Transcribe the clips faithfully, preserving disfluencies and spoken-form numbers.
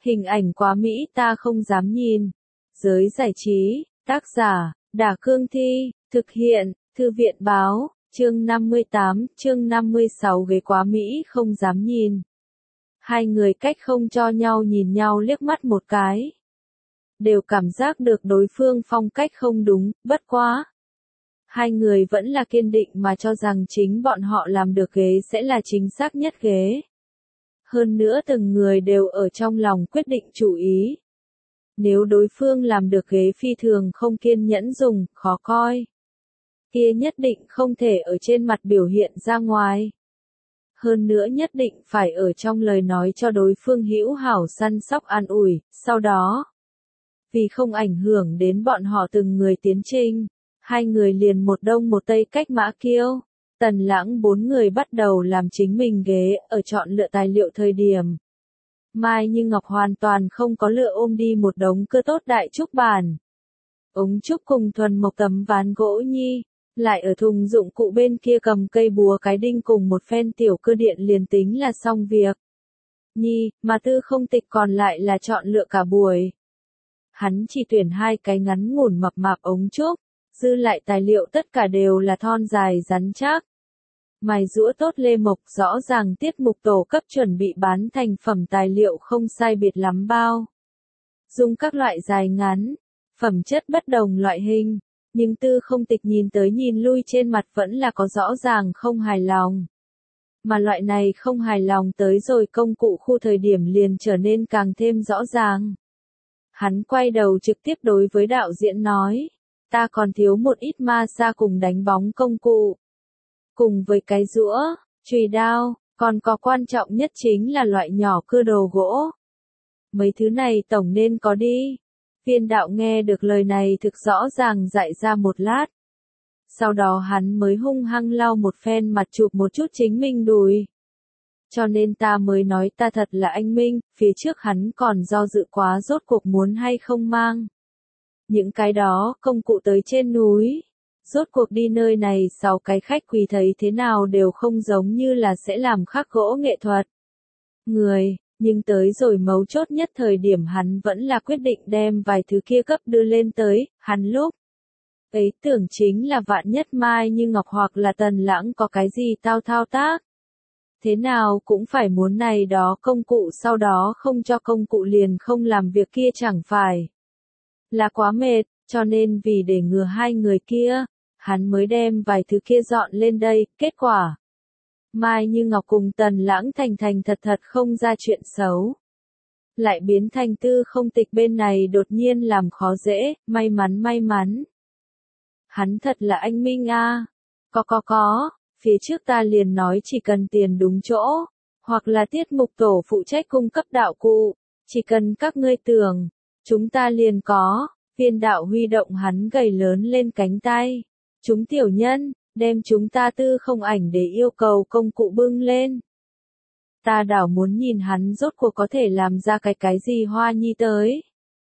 Hình ảnh quá mỹ ta không dám nhìn. Giới giải trí, tác giả, Đả Cương Thi, thực hiện, Thư viện Báo, chương năm mươi tám, chương năm mươi sáu ghế quá mỹ không dám nhìn. Hai người cách không cho nhau nhìn nhau liếc mắt một cái. Đều cảm giác được đối phương phong cách không đúng, bất quá. Hai người vẫn là kiên định mà cho rằng chính bọn họ làm được ghế sẽ là chính xác nhất ghế. Hơn nữa từng người đều ở trong lòng quyết định chủ ý. Nếu đối phương làm được ghế phi thường không kiên nhẫn dùng, khó coi, kia nhất định không thể ở trên mặt biểu hiện ra ngoài. Hơn nữa nhất định phải ở trong lời nói cho đối phương hữu hảo săn sóc an ủi, sau đó. Vì không ảnh hưởng đến bọn họ từng người tiến trình, hai người liền một đông một tây cách mã kiêu. Tần Lãng bốn người bắt đầu làm chính mình ghế, ở chọn lựa tài liệu thời điểm. Mai Như Ngọc hoàn toàn không có lựa ôm đi một đống cơ tốt đại trúc bàn. Ống trúc cùng thuần mộc tấm ván gỗ nhi, lại ở thùng dụng cụ bên kia cầm cây búa cái đinh cùng một phen tiểu cơ điện liền tính là xong việc. Nhi, mà Tư Không Tịch còn lại là chọn lựa cả buổi. Hắn chỉ tuyển hai cái ngắn ngủn mập mạp ống trúc, dư lại tài liệu tất cả đều là thon dài rắn chắc. Mài rũa tốt lê mộc rõ ràng tiết mục tổ cấp chuẩn bị bán thành phẩm tài liệu không sai biệt lắm bao. Dùng các loại dài ngắn, phẩm chất bất đồng loại hình, nhưng Tư Không Tịch nhìn tới nhìn lui trên mặt vẫn là có rõ ràng không hài lòng. Mà loại này không hài lòng tới rồi công cụ khu thời điểm liền trở nên càng thêm rõ ràng. Hắn quay đầu trực tiếp đối với đạo diễn nói, ta còn thiếu một ít ma sa cùng đánh bóng công cụ. Cùng với cái rũa, chùy đao, còn có quan trọng nhất chính là loại nhỏ cưa đồ gỗ. Mấy thứ này tổng nên có đi. Viên đạo nghe được lời này thực rõ ràng dạy ra một lát. Sau đó hắn mới hung hăng lau một phen mặt chụp một chút chính mình đùi. Cho nên ta mới nói ta thật là anh minh, phía trước hắn còn do dự quá rốt cuộc muốn hay không mang. Những cái đó công cụ tới trên núi. Rốt cuộc đi nơi này sau cái khách quý thấy thế nào đều không giống như là sẽ làm khắc gỗ nghệ thuật. Người, nhưng tới rồi mấu chốt nhất thời điểm hắn vẫn là quyết định đem vài thứ kia cấp đưa lên tới, hắn lúc ấy tưởng chính là vạn nhất Mai Như Ngọc hoặc là Tần Lãng có cái gì tao thao tác. Thế nào cũng phải muốn này đó công cụ sau đó không cho công cụ liền không làm việc kia chẳng phải là quá mệt, cho nên vì để ngừa hai người kia, hắn mới đem vài thứ kia dọn lên đây, kết quả. Mai Như Ngọc cùng Tần Lãng thành thành thật thật không ra chuyện xấu. Lại biến thành Tư Không Tịch bên này đột nhiên làm khó dễ, may mắn may mắn. Hắn thật là anh minh a. À. Có có có, phía trước ta liền nói chỉ cần tiền đúng chỗ, hoặc là tiết mục tổ phụ trách cung cấp đạo cụ, chỉ cần các ngươi tưởng, chúng ta liền có. Viên đạo huy động hắn gầy lớn lên cánh tay. Chúng tiểu nhân, đem chúng ta Tư Không ảnh để yêu cầu công cụ bưng lên. Ta đảo muốn nhìn hắn rốt cuộc có thể làm ra cái cái gì hoa nhi tới.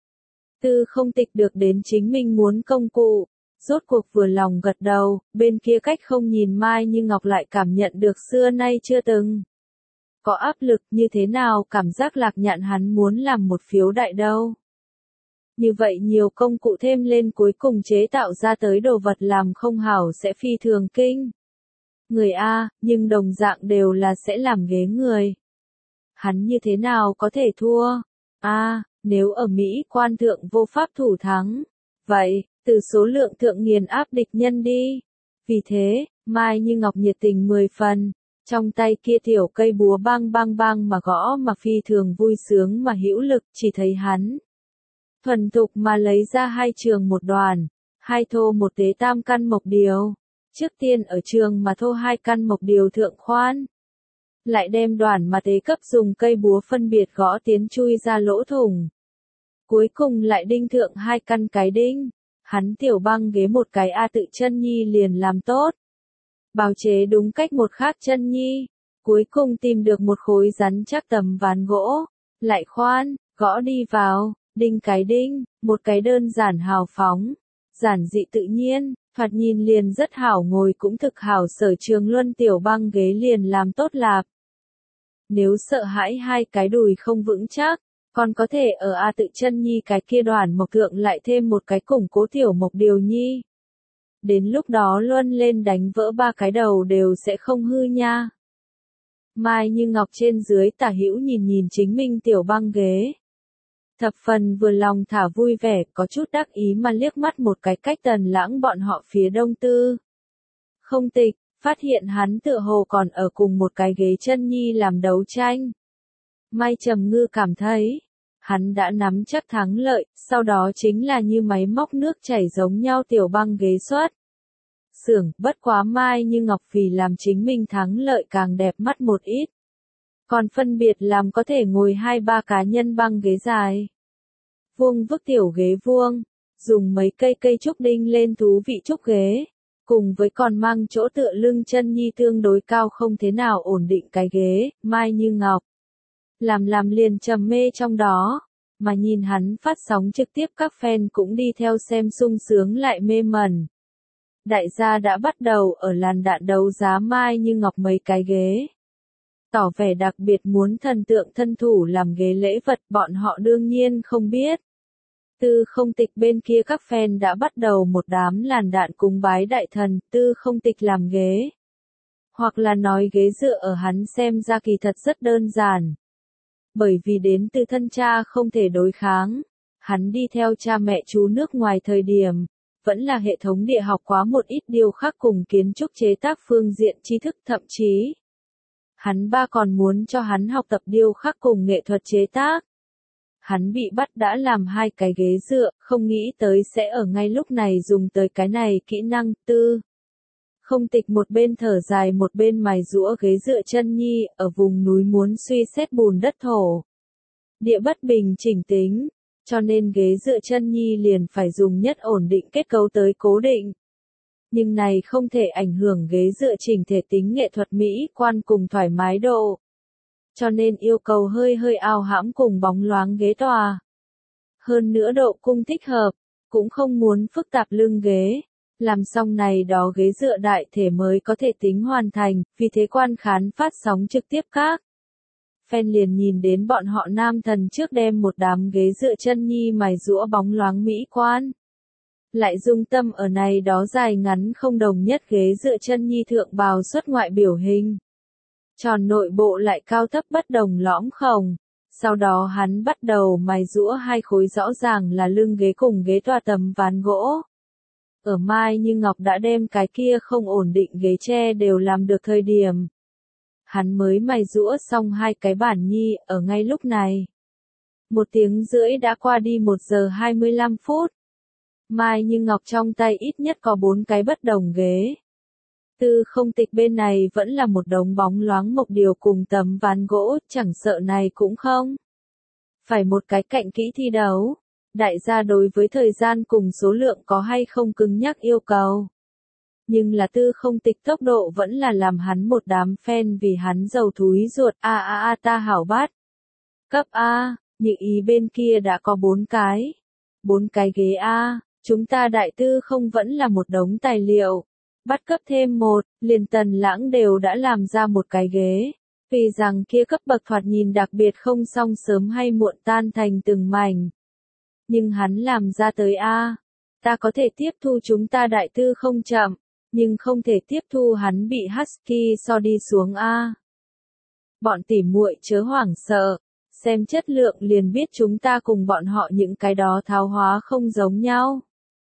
Tư Không Tịch được đến chính mình muốn công cụ, rốt cuộc vừa lòng gật đầu, bên kia cách không nhìn Mai Như Ngọc lại cảm nhận được xưa nay chưa từng. Có áp lực như thế nào cảm giác Lạc Nhạn hắn muốn làm một phiếu đại đâu. Như vậy nhiều công cụ thêm lên cuối cùng chế tạo ra tới đồ vật làm không hảo sẽ phi thường kinh. Người A, nhưng đồng dạng đều là sẽ làm ghế người. Hắn như thế nào có thể thua? A, nếu ở Mỹ quan thượng vô pháp thủ thắng. Vậy, từ số lượng thượng nghiền áp địch nhân đi. Vì thế, Mai Như Ngọc nhiệt tình mười phần. Trong tay kia tiểu cây búa bang bang bang mà gõ mà phi thường vui sướng mà hữu lực chỉ thấy hắn. Thuần thục mà lấy ra hai trường một đoàn, hai thô một tế tam căn mộc điều. Trước tiên ở trường mà thô hai căn mộc điều thượng khoan. Lại đem đoàn mà tế cấp dùng cây búa phân biệt gõ tiến chui ra lỗ thủng. Cuối cùng lại đinh thượng hai căn cái đinh. Hắn tiểu băng ghế một cái A tự chân nhi liền làm tốt. Bào chế đúng cách một khác chân nhi. Cuối cùng tìm được một khối rắn chắc tấm ván gỗ. Lại khoan, gõ đi vào. Đinh cái đinh, một cái đơn giản hào phóng, giản dị tự nhiên, thoạt nhìn liền rất hảo ngồi cũng thực hảo Sở Trường Luân tiểu băng ghế liền làm tốt lạp. Nếu sợ hãi hai cái đùi không vững chắc, Còn có thể ở A Tự Chân Nhi cái kia đoàn mộc thượng lại thêm một cái củng cố tiểu mộc điều nhi. Đến lúc đó luân lên đánh vỡ ba cái đầu đều sẽ không hư nha. Mai Như Ngọc trên dưới tả hữu nhìn nhìn chính mình tiểu băng ghế. Thập phần vừa lòng thả vui vẻ, có chút đắc ý mà liếc mắt một cái cách Tần Lãng bọn họ phía đông tư. Không Tịch, phát hiện hắn tựa hồ còn ở cùng một cái ghế chân nhi làm đấu tranh. Mai Trầm Ngư cảm thấy, hắn đã nắm chắc thắng lợi, sau đó chính là như máy móc nước chảy giống nhau tiểu băng ghế xuất. Xưởng, bất quá Mai Như Ngọc vì làm chính mình thắng lợi càng đẹp mắt một ít. Còn phân biệt làm có thể ngồi hai ba cá nhân băng ghế dài. Vuông vức tiểu ghế vuông, dùng mấy cây cây trúc đinh lên thú vị trúc ghế, cùng với còn mang chỗ tựa lưng chân nhi tương đối cao không thế nào ổn định cái ghế, Mai Như Ngọc. Làm làm liền trầm mê trong đó, mà nhìn hắn phát sóng trực tiếp các fan cũng đi theo xem sung sướng lại mê mẩn. Đại gia đã bắt đầu ở làn đạn đấu giá Mai Như Ngọc mấy cái ghế. Tỏ vẻ đặc biệt muốn thần tượng thân thủ làm ghế lễ vật, bọn họ đương nhiên không biết. Tư Không Tịch bên kia các fan đã bắt đầu một đám làn đạn cúng bái đại thần, Tư Không Tịch làm ghế. Hoặc là nói ghế dựa ở hắn xem ra kỳ thật rất đơn giản. Bởi vì đến từ thân cha không thể đối kháng, hắn đi theo cha mẹ chú nước ngoài thời điểm, vẫn là hệ thống địa học quá một ít điều khác cùng kiến trúc chế tác phương diện tri thức, thậm chí. Hắn ba còn muốn cho hắn học tập điêu khắc cùng nghệ thuật chế tác. Hắn bị bắt đã làm hai cái ghế dựa, không nghĩ tới sẽ ở ngay lúc này dùng tới cái này kỹ năng. Tư Không Tịch một bên thở dài một bên mài giũa ghế dựa chân nhi, ở vùng núi muốn suy xét bùn đất thổ. Địa bất bình chỉnh tính, cho nên ghế dựa chân nhi liền phải dùng nhất ổn định kết cấu tới cố định. Nhưng này không thể ảnh hưởng ghế dựa chỉnh thể tính nghệ thuật mỹ quan cùng thoải mái độ. Cho nên yêu cầu hơi hơi ao hãm cùng bóng loáng ghế tòa. Hơn nữa độ cung thích hợp, cũng không muốn phức tạp lưng ghế. Làm xong này đó ghế dựa đại thể mới có thể tính hoàn thành, vì thế quan khán phát sóng trực tiếp các. Fan liền nhìn đến bọn họ nam thần trước đem một đám ghế dựa chân nhi mài giũa bóng loáng mỹ quan. Lại dung tâm ở này đó dài ngắn không đồng nhất ghế dựa chân nhi thượng bào xuất ngoại biểu hình. Tròn nội bộ lại cao thấp bất đồng lõm khổng. Sau đó hắn bắt đầu mài giũa hai khối rõ ràng là lưng ghế cùng ghế tòa tấm ván gỗ. Ở Mai Như Ngọc đã đem cái kia không ổn định ghế tre đều làm được thời điểm. Hắn mới mài giũa xong hai cái bản nhi, ở ngay lúc này. Một tiếng rưỡi đã qua đi một giờ hai mươi lăm phút. Mai Như Ngọc trong tay ít nhất có bốn cái bất đồng ghế. Tư Không Tịch bên này vẫn là một đống bóng loáng mộc điều cùng tấm ván gỗ, chẳng sợ này cũng không. Phải một cái cạnh kỹ thi đấu. Đại gia đối với thời gian cùng số lượng có hay không cứng nhắc yêu cầu. Nhưng là Tư Không Tịch tốc độ vẫn là làm hắn một đám fan vì hắn giàu thúi ruột, a a a ta hảo bát. Cấp A, Nhị Ý bên kia đã có bốn cái. Bốn cái ghế A, chúng ta đại tư không vẫn là một đống tài liệu. Bắt cấp thêm một, liền Tần Lãng đều đã làm ra một cái ghế. Vì rằng kia cấp bậc thoạt nhìn đặc biệt không xong sớm hay muộn tan thành từng mảnh. Nhưng hắn làm ra tới A. Ta có thể tiếp thu chúng ta đại tư không chậm, nhưng không thể tiếp thu hắn bị Husky so đi xuống A. Bọn tỉ muội chớ hoảng sợ, xem chất lượng liền biết chúng ta cùng bọn họ những cái đó tháo hóa không giống nhau.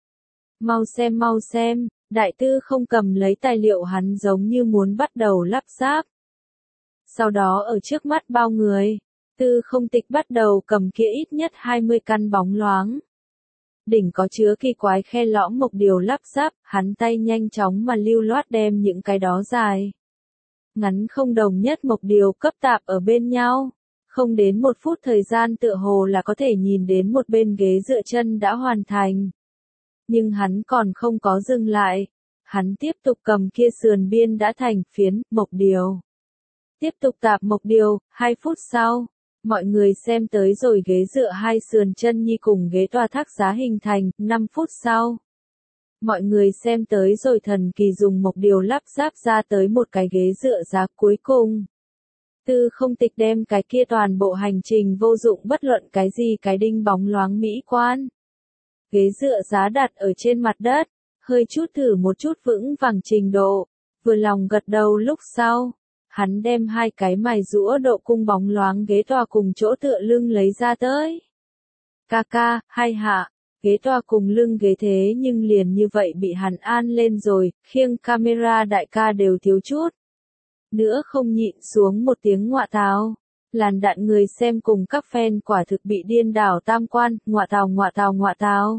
Mau xem mau xem, đại tư không cầm lấy tài liệu hắn giống như muốn bắt đầu lắp ráp. Sau đó ở trước mắt bao người, Tư Không Tịch bắt đầu cầm kia ít nhất hai mươi căn bóng loáng. Đỉnh có chứa kỳ quái khe lõm mộc điều lắp ráp, hắn tay nhanh chóng mà lưu loát đem những cái đó dài. Ngắn không đồng nhất mộc điều cấp tạp ở bên nhau. Không đến một phút thời gian tựa hồ là có thể nhìn đến một bên ghế dựa chân đã hoàn thành. Nhưng hắn còn không có dừng lại. Hắn tiếp tục cầm kia sườn biên đã thành phiến, mộc điều. Tiếp tục tạp mộc điều, hai phút sau. Mọi người xem tới rồi ghế dựa hai sườn chân nhi cùng ghế tòa thác giá hình thành, năm phút sau. Mọi người xem tới rồi thần kỳ dùng mộc điều lắp ráp ra tới một cái ghế dựa giá cuối cùng. Tư Không Tịch đem cái kia toàn bộ hành trình vô dụng bất luận cái gì cái đinh bóng loáng mỹ quan. Ghế dựa giá đặt ở trên mặt đất, hơi chút thử một chút vững vàng trình độ, vừa lòng gật đầu lúc sau. Hắn đem hai cái mài rũa độ cung bóng loáng ghế tòa cùng chỗ tựa lưng lấy ra tới. Ca ca, hai hạ, ghế tòa cùng lưng ghế thế nhưng liền như vậy bị hắn an lên rồi, khiêng camera đại ca đều thiếu chút. Nữa không nhịn xuống một tiếng ngọa tào. Làn đạn người xem cùng các fan quả thực bị điên đảo tam quan, ngọa tào ngọa tào ngọa tào.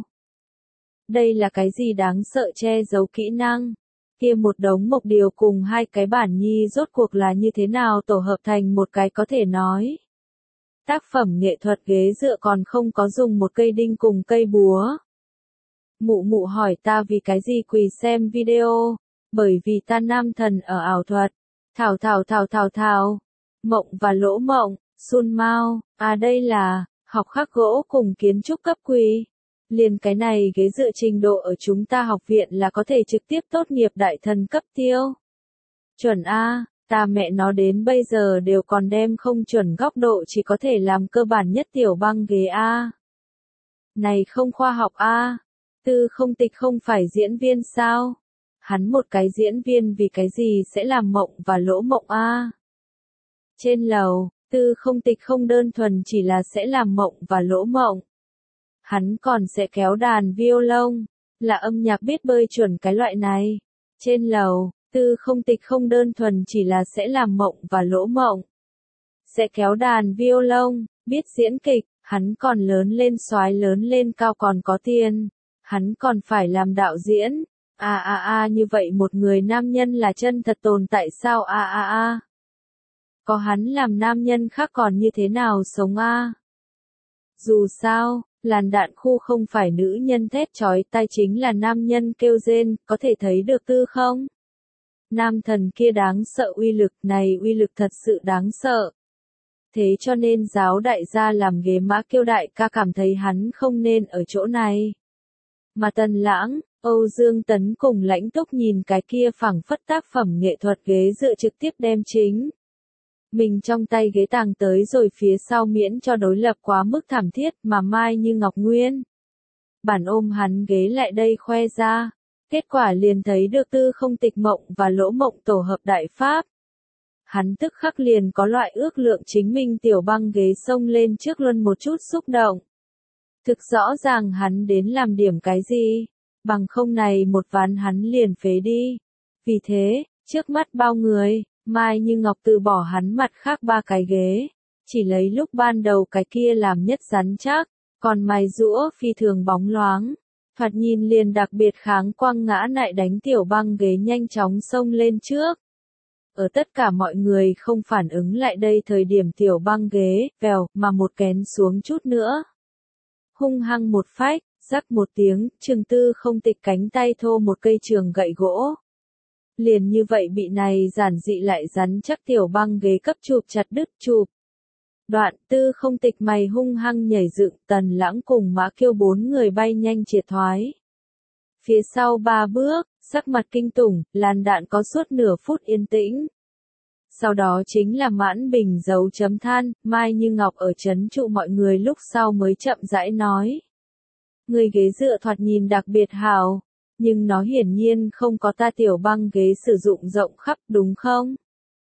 Đây là cái gì đáng sợ che giấu kỹ năng? Kia một đống mộc điều cùng hai cái bản nhi rốt cuộc là như thế nào tổ hợp thành một cái có thể nói. Tác phẩm nghệ thuật ghế dựa còn không có dùng một cây đinh cùng cây búa. Mụ mụ hỏi ta vì cái gì quỳ xem video, bởi vì ta nam thần ở ảo thuật. Thảo thảo thảo thảo thảo, mộng và lỗ mộng, Sun Mao, à đây là, học khắc gỗ cùng kiến trúc cấp quỳ. Liền cái này ghế dựa trình độ ở chúng ta học viện là có thể trực tiếp tốt nghiệp đại thần cấp tiêu. Chuẩn A, ta mẹ nó đến bây giờ đều còn đem không chuẩn góc độ chỉ có thể làm cơ bản nhất tiểu băng ghế A. Này không khoa học A, Tư Không Tịch không phải diễn viên sao? Hắn một cái diễn viên vì cái gì sẽ làm mộng và lỗ mộng A. Trên lầu, Tư Không Tịch không đơn thuần chỉ là sẽ làm mộng và lỗ mộng. Hắn còn sẽ kéo đàn violon, là âm nhạc biết bơi chuẩn cái loại này. Trên lầu, Tư Không Tịch không đơn thuần chỉ là sẽ làm mộng và lỗ mộng. Sẽ kéo đàn violon, biết diễn kịch, hắn còn lớn lên soái lớn lên cao còn có tiền. Hắn còn phải làm đạo diễn. A a a như vậy một người nam nhân là chân thật tồn tại sao a a a. Có hắn làm nam nhân khác còn như thế nào sống a. Dù sao, làn đạn khu không phải nữ nhân thét chói tai chính là nam nhân kêu rên, có thể thấy được tư không? Nam thần kia đáng sợ uy lực này uy lực thật sự đáng sợ. Thế cho nên giáo đại gia làm ghế mã kêu đại ca cảm thấy hắn không nên ở chỗ này. Mà Tần Lãng, Âu Dương Tấn cùng Lãnh Túc nhìn cái kia phảng phất tác phẩm nghệ thuật ghế dựa trực tiếp đem chính. Mình trong tay ghế tàng tới rồi phía sau miễn cho đối lập quá mức thảm thiết mà Mai Như Ngọc Nguyên. Bản ôm hắn ghế lại đây khoe ra. Kết quả liền thấy được Tư Không Tịch mộng và lỗ mộng tổ hợp đại pháp. Hắn tức khắc liền có loại ước lượng chính mình tiểu băng ghế xông lên trước luôn một chút xúc động. Thực rõ ràng hắn đến làm điểm cái gì, bằng không này một ván hắn liền phế đi. Vì thế, trước mắt bao người, Mai Như Ngọc từ bỏ hắn mặt khác ba cái ghế, chỉ lấy lúc ban đầu cái kia làm nhất rắn chắc, còn mài rũa phi thường bóng loáng. Thoạt nhìn liền đặc biệt kháng quang ngã nại đánh tiểu băng ghế nhanh chóng xông lên trước. Ở tất cả mọi người không phản ứng lại đây thời điểm tiểu băng ghế, vèo, mà một kén xuống chút nữa. Hung hăng một phách, rắc một tiếng, Trường Tư Không Tịch cánh tay thô một cây trường gậy gỗ. Liền như vậy bị này giản dị lại rắn chắc tiểu băng ghế cấp chụp chặt đứt chụp. Đoạn Tư Không Tịch mày hung hăng nhảy dựng, Tần Lãng cùng Mã Kiêu bốn người bay nhanh triệt thoái. Phía sau ba bước, sắc mặt kinh tủng, làn đạn có suốt nửa phút yên tĩnh. Sau đó chính là mãn bình dấu chấm than, Mai Như Ngọc ở trấn trụ mọi người lúc sau mới chậm rãi nói. Người ghế dựa thoạt nhìn đặc biệt hào, nhưng nó hiển nhiên không có ta tiểu băng ghế sử dụng rộng khắp đúng không?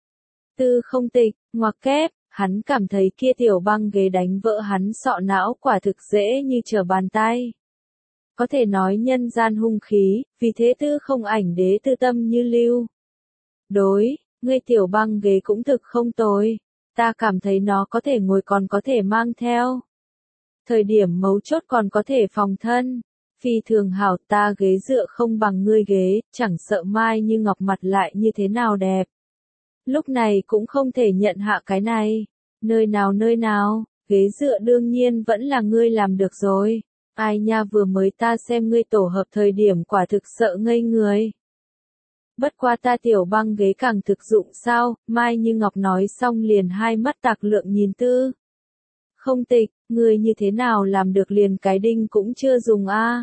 Tư Không Tịch, ngoặc kép, hắn cảm thấy kia tiểu băng ghế đánh vỡ hắn sọ não quả thực dễ như trở bàn tay. Có thể nói nhân gian hung khí, vì thế Tư Không Ảnh đế tư tâm như lưu. Đối, ngươi tiểu băng ghế cũng thực không tồi, ta cảm thấy nó có thể ngồi còn có thể mang theo. Thời điểm mấu chốt còn có thể phòng thân. Phi thường hảo ta ghế dựa không bằng ngươi ghế, chẳng sợ Mai Như Ngọc mặt lại như thế nào đẹp. Lúc này cũng không thể nhận hạ cái này. Nơi nào nơi nào, ghế dựa đương nhiên vẫn là ngươi làm được rồi. Ai nha vừa mới ta xem ngươi tổ hợp thời điểm quả thực sợ ngây người. Bất qua ta tiểu băng ghế càng thực dụng sao, Mai Như Ngọc nói xong liền hai mắt tạc lượng nhìn Tư Không Tịch, người như thế nào làm được liền cái đinh cũng chưa dùng a. À.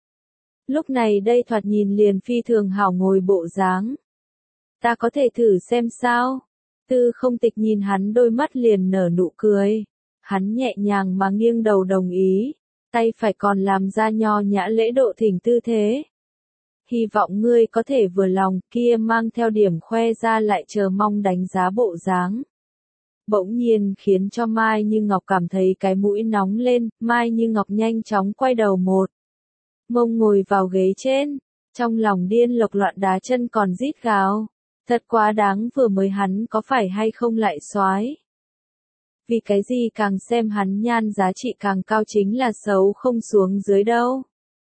Lúc này đây thoạt nhìn liền phi thường hảo ngồi bộ dáng. Ta có thể thử xem sao. Tư Không Tịch nhìn hắn đôi mắt liền nở nụ cười. Hắn nhẹ nhàng mà nghiêng đầu đồng ý, tay phải còn làm ra nho nhã lễ độ thỉnh tư thế. Hy vọng ngươi có thể vừa lòng, kia mang theo điểm khoe ra lại chờ mong đánh giá bộ dáng. Bỗng nhiên khiến cho Mai Như Ngọc cảm thấy cái mũi nóng lên, Mai Như Ngọc nhanh chóng quay đầu một mông ngồi vào ghế trên, trong lòng điên lộc loạn đá chân còn rít gào. Thật quá đáng, vừa mới hắn có phải hay không lại soái. Vì cái gì càng xem hắn nhan giá trị càng cao chính là xấu không xuống dưới đâu.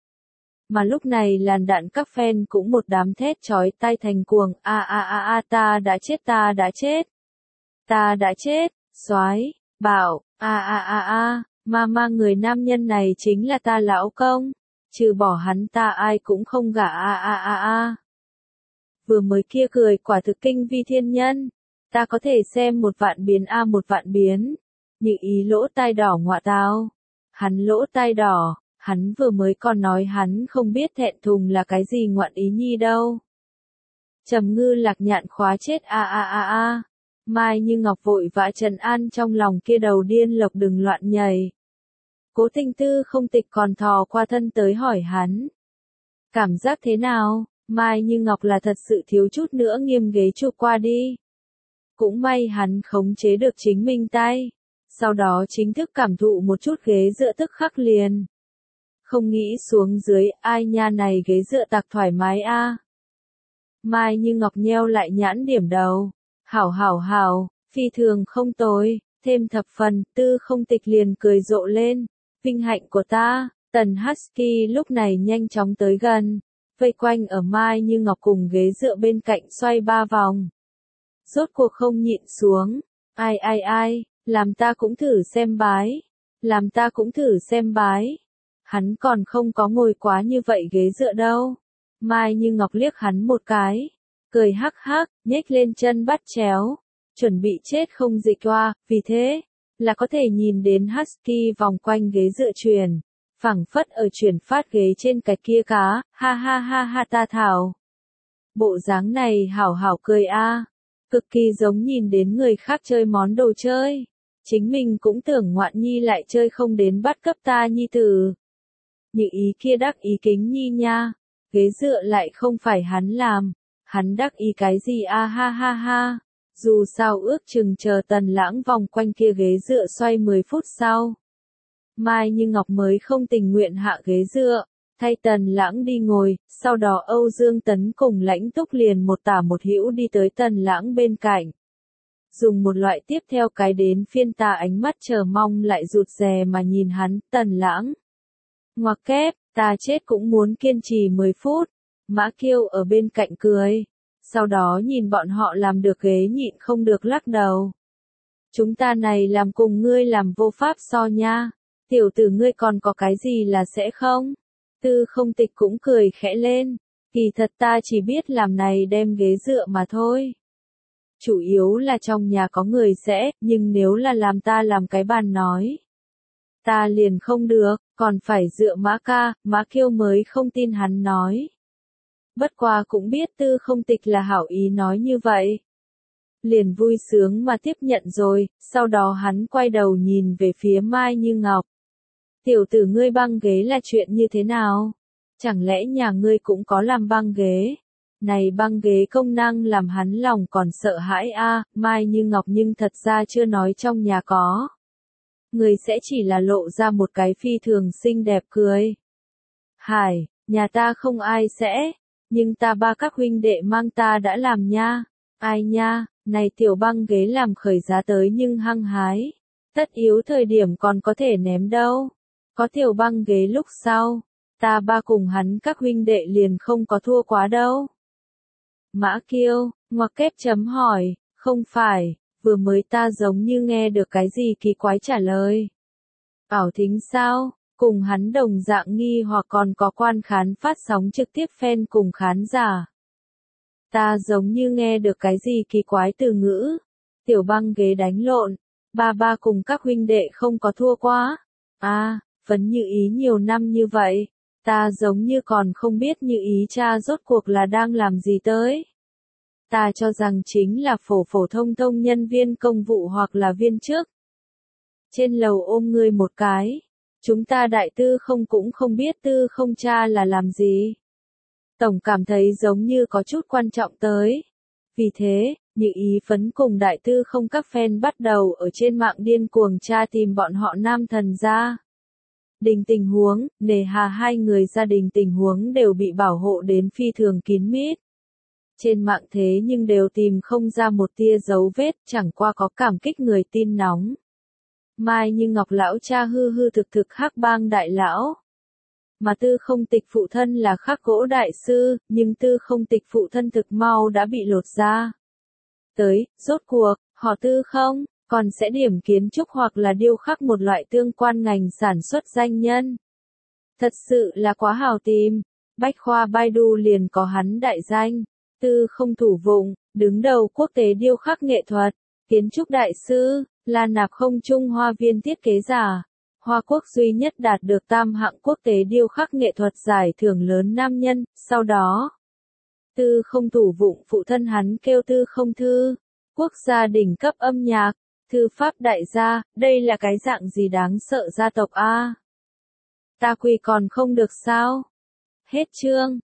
Mà lúc này làn đạn các fan cũng một đám thét chói tai thành cuồng, a a a a ta đã chết ta đã chết. Ta đã chết, soái, bảo, a a a a, mà mà người nam nhân này chính là ta lão công, trừ bỏ hắn ta ai cũng không gả a a a a. Vừa mới kia cười quả thực kinh vi thiên nhân, ta có thể xem một vạn biến a một vạn biến. Như ý lỗ tai đỏ ngọa tao. Hắn lỗ tai đỏ, hắn vừa mới còn nói hắn không biết thẹn thùng là cái gì ngoạn ý nhi đâu. Trầm Ngư Lạc Nhạn khóa chết a a a a. Mai Như Ngọc vội vã trấn an trong lòng kia đầu điên lộc đừng loạn nhảy. Cố Tình Tư Không Tịch còn thò qua thân tới hỏi hắn. Cảm giác thế nào? Mai Như Ngọc là thật sự thiếu chút nữa nghiêng ghế chụp qua đi. Cũng may hắn khống chế được chính mình tay. Sau đó chính thức cảm thụ một chút ghế dựa tức khắc liền. Không nghĩ xuống dưới, ai nha này ghế dựa tạc thoải mái a. Mai Như Ngọc nheo lại nhãn điểm đầu. Hảo hảo hảo, phi thường không tồi, thêm thập phần, Tư Không Tịch liền cười rộ lên. Vinh hạnh của ta, Tần Husky lúc này nhanh chóng tới gần. Vây quanh ở Mai Như Ngọc cùng ghế dựa bên cạnh xoay ba vòng. Rốt cuộc không nhịn xuống. Ai ai ai, làm ta cũng thử xem bái. Làm ta cũng thử xem bái. Hắn còn không có ngồi quá như vậy ghế dựa đâu. Mai Như Ngọc liếc hắn một cái. Cười hắc hắc, nhếch lên chân bắt chéo. Chuẩn bị chết không dịch toa, vì thế, là có thể nhìn đến Husky vòng quanh ghế dựa truyền. Phẳng phất ở chuyển phát ghế trên cái kia cá, ha ha ha ha ta thảo. Bộ dáng này hảo hảo cười a, cực kỳ giống nhìn đến người khác chơi món đồ chơi. Chính mình cũng tưởng ngoạn nhi lại chơi không đến bắt cấp ta nhi tử. Như ý kia đắc ý kính nhi nha, ghế dựa lại không phải hắn làm, hắn đắc ý cái gì a ha ha ha. Dù sao ước chừng chờ Tần Lãng vòng quanh kia ghế dựa xoay mười phút sau. Mai Như Ngọc mới không tình nguyện hạ ghế dựa, thay Tần Lãng đi ngồi, sau đó Âu Dương Tấn cùng Lãnh Túc liền một tả một hữu đi tới Tần Lãng bên cạnh. Dùng một loại tiếp theo cái đến phiên ta ánh mắt chờ mong lại rụt rè mà nhìn hắn, Tần Lãng. Ngoặc kép, ta chết cũng muốn kiên trì mười phút, Mã Kiêu ở bên cạnh cười. Sau đó nhìn bọn họ làm được ghế nhịn không được lắc đầu. Chúng ta này làm cùng ngươi làm vô pháp so nha. Tiểu tử ngươi còn có cái gì là sẽ không? Tư Không Tịch cũng cười khẽ lên. Kỳ thật ta chỉ biết làm này đem ghế dựa mà thôi. Chủ yếu là trong nhà có người sẽ, nhưng nếu là làm ta làm cái bàn nói. Ta liền không được, còn phải dựa Mã ca, Mã Kiêu mới không tin hắn nói. Bất qua cũng biết Tư Không Tịch là hảo ý nói như vậy. Liền vui sướng mà tiếp nhận rồi, sau đó hắn quay đầu nhìn về phía Mai Như Ngọc. Tiểu tử ngươi băng ghế là chuyện như thế nào? Chẳng lẽ nhà ngươi cũng có làm băng ghế? Này băng ghế công năng làm hắn lòng còn sợ hãi a, Mai Như Ngọc nhưng thật ra chưa nói trong nhà có. Người sẽ chỉ là lộ ra một cái phi thường xinh đẹp cười. Hải, nhà ta không ai sẽ, nhưng ta ba các huynh đệ mang ta đã làm nha. Ai nha, này tiểu băng ghế làm khởi giá tới nhưng hăng hái. Tất yếu thời điểm còn có thể ném đâu. Có tiểu băng ghế lúc sau, ta ba cùng hắn các huynh đệ liền không có thua quá đâu. Mã Kiêu, ngoặc kép chấm hỏi, không phải, vừa mới ta giống như nghe được cái gì kỳ quái trả lời. Ảo thính sao, cùng hắn đồng dạng nghi hoặc còn có quan khán phát sóng trực tiếp fan cùng khán giả. Ta giống như nghe được cái gì kỳ quái từ ngữ. Tiểu băng ghế đánh lộn, ba ba cùng các huynh đệ không có thua quá. À, vẫn Như Ý nhiều năm như vậy, ta giống như còn không biết Như Ý cha rốt cuộc là đang làm gì tới. Ta cho rằng chính là phổ phổ thông thông nhân viên công vụ hoặc là viên chức. Trên lầu ôm ngươi một cái. Chúng ta đại tư không cũng không biết tư không cha là làm gì. Tổng cảm thấy giống như có chút quan trọng tới. Vì thế, Như Ý Phấn cùng đại tư không các fan bắt đầu ở trên mạng điên cuồng tra tìm bọn họ nam thần ra. Đình tình huống, nề hà hai người gia đình tình huống đều bị bảo hộ đến phi thường kín mít. Trên mạng thế nhưng đều tìm không ra một tia dấu vết, chẳng qua có cảm kích người tin nóng. Mai Như Ngọc lão cha hư hư thực thực Hắc Bang đại lão. Mà Tư Không Tịch phụ thân là khắc gỗ đại sư, nhưng Tư Không Tịch phụ thân thực mau đã bị lột ra. Tới, rốt cuộc, họ Tư không, còn sẽ điểm kiến trúc hoặc là điêu khắc một loại tương quan ngành sản xuất danh nhân. Thật sự là quá hào tìm, bách khoa Baidu liền có hắn đại danh. Tư Không Thủ Vụng, đứng đầu quốc tế điêu khắc nghệ thuật, kiến trúc đại sư, là nạp không Trung Hoa viên thiết kế giả. Hoa Quốc duy nhất đạt được tam hạng quốc tế điêu khắc nghệ thuật giải thưởng lớn nam nhân, sau đó. Tư Không Thủ Vụng phụ thân hắn kêu Tư Không Thư, quốc gia đỉnh cấp âm nhạc, thư pháp đại gia, đây là cái dạng gì đáng sợ gia tộc a? Ta quỳ còn không được sao? Hết chương.